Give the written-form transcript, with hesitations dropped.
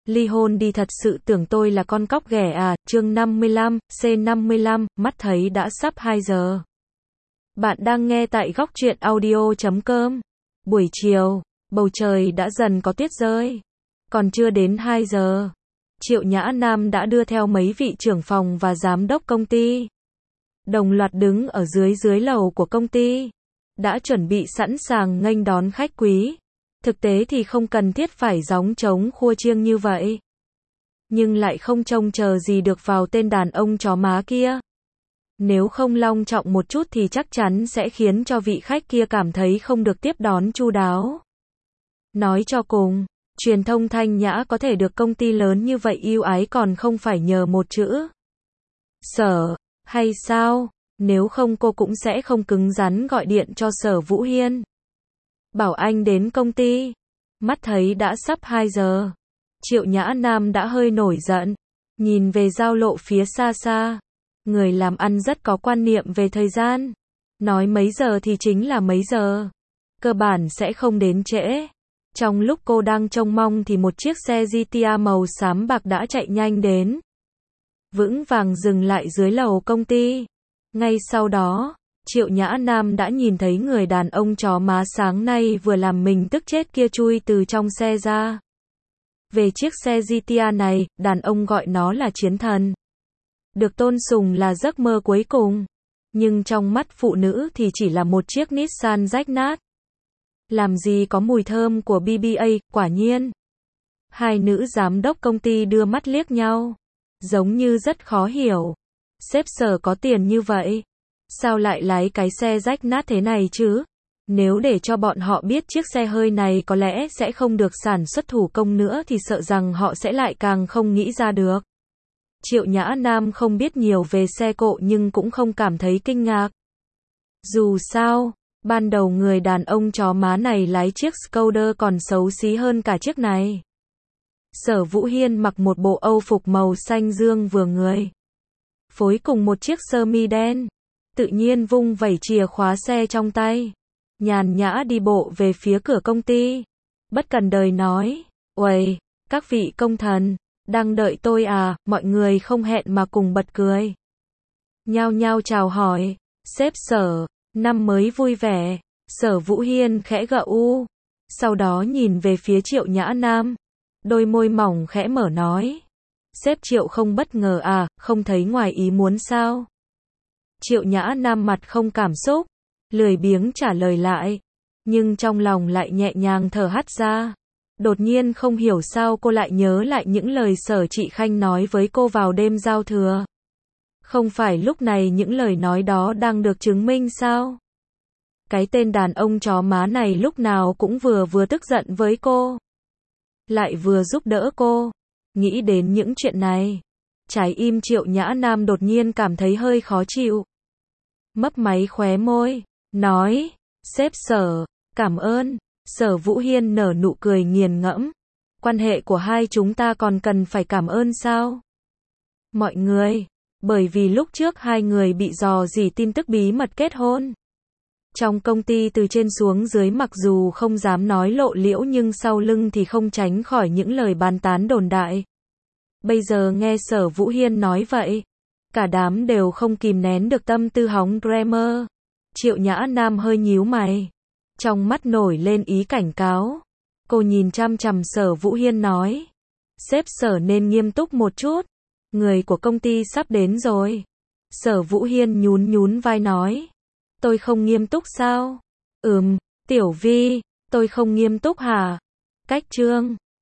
ly hôn đi, thật sự tưởng tôi là con cóc ghẻ à. Chương 55, C55, mắt thấy đã sắp 2 giờ. Bạn đang nghe tại góc truyện audio.com. Buổi chiều, bầu trời đã dần có tuyết rơi. Còn chưa đến 2 giờ, Triệu Nhã Nam đã đưa theo mấy vị trưởng phòng và giám đốc công ty đồng loạt đứng ở dưới lầu của công ty, đã chuẩn bị sẵn sàng nghênh đón khách quý. Thực tế thì không cần thiết phải gióng trống khua chiêng như vậy, nhưng lại không trông chờ gì được vào tên đàn ông chó má kia. Nếu không long trọng một chút thì chắc chắn sẽ khiến cho vị khách kia cảm thấy không được tiếp đón chu đáo. Nói cho cùng, truyền thông Thanh Nhã có thể được công ty lớn như vậy ưu ái còn không phải nhờ một chữ Sở, hay sao? Nếu không cô cũng sẽ không cứng rắn gọi điện cho Sở Vũ Hiên, bảo anh đến công ty. Mắt thấy đã sắp 2 giờ, Triệu Nhã Nam đã hơi nổi giận, nhìn về giao lộ phía xa xa. Người làm ăn rất có quan niệm về thời gian, nói mấy giờ thì chính là mấy giờ, cơ bản sẽ không đến trễ. Trong lúc cô đang trông mong thì một chiếc xe GTR màu xám bạc đã chạy nhanh đến, vững vàng dừng lại dưới lầu công ty. Ngay sau đó, Triệu Nhã Nam đã nhìn thấy người đàn ông chó má sáng nay vừa làm mình tức chết kia chui từ trong xe ra. Về chiếc xe GTR này, đàn ông gọi nó là chiến thần, được tôn sùng là giấc mơ cuối cùng, nhưng trong mắt phụ nữ thì chỉ là một chiếc Nissan rách nát. Làm gì có mùi thơm của BBA. Quả nhiên, hai nữ giám đốc công ty đưa mắt liếc nhau, giống như rất khó hiểu. Sếp Sở có tiền như vậy, sao lại lái cái xe rách nát thế này chứ? Nếu để cho bọn họ biết chiếc xe hơi này có lẽ sẽ không được sản xuất thủ công nữa thì sợ rằng họ sẽ lại càng không nghĩ ra được. Triệu Nhã Nam không biết nhiều về xe cộ nhưng cũng không cảm thấy kinh ngạc. Dù sao, ban đầu người đàn ông chó má này lái chiếc Skoda còn xấu xí hơn cả chiếc này. Sở Vũ Hiên mặc một bộ Âu phục màu xanh dương vừa người, phối cùng một chiếc sơ mi đen, tự nhiên vung vẩy chìa khóa xe trong tay, nhàn nhã đi bộ về phía cửa công ty. Bất cần đời nói, uầy, các vị công thần, đang đợi tôi à? Mọi người không hẹn mà cùng bật cười, nhao nhao chào hỏi. Sếp Sở, năm mới vui vẻ. Sở Vũ Hiên khẽ gật u, sau đó nhìn về phía Triệu Nhã Nam, đôi môi mỏng khẽ mở nói, sếp Triệu không bất ngờ à, không thấy ngoài ý muốn sao? Triệu Nhã Nam mặt không cảm xúc, lười biếng trả lời lại, nhưng trong lòng lại nhẹ nhàng thở hắt ra. Đột nhiên không hiểu sao cô lại nhớ lại những lời Sở Trị Khanh nói với cô vào đêm giao thừa. Không phải lúc này những lời nói đó đang được chứng minh sao? Cái tên đàn ông chó má này lúc nào cũng vừa tức giận với cô, lại vừa giúp đỡ cô. Nghĩ đến những chuyện này, trái im Triệu Nhã Nam đột nhiên cảm thấy hơi khó chịu. Mấp máy khóe môi, nói, sếp Sở, cảm ơn. Sở Vũ Hiên nở nụ cười nghiền ngẫm, quan hệ của hai chúng ta còn cần phải cảm ơn sao? Mọi người, bởi vì lúc trước hai người bị rò rỉ tin tức bí mật kết hôn. Trong công ty từ trên xuống dưới mặc dù không dám nói lộ liễu nhưng sau lưng thì không tránh khỏi những lời bàn tán đồn đại. Bây giờ nghe Sở Vũ Hiên nói vậy, cả đám đều không kìm nén được tâm tư hóng drama. Triệu Nhã Nam hơi nhíu mày, trong mắt nổi lên ý cảnh cáo. Cô nhìn chăm chằm Sở Vũ Hiên nói, sếp Sở nên nghiêm túc một chút, người của công ty sắp đến rồi. Sở Vũ Hiên nhún vai nói, tôi không nghiêm túc sao? Tiểu Vi, tôi không nghiêm túc hả? Cách chương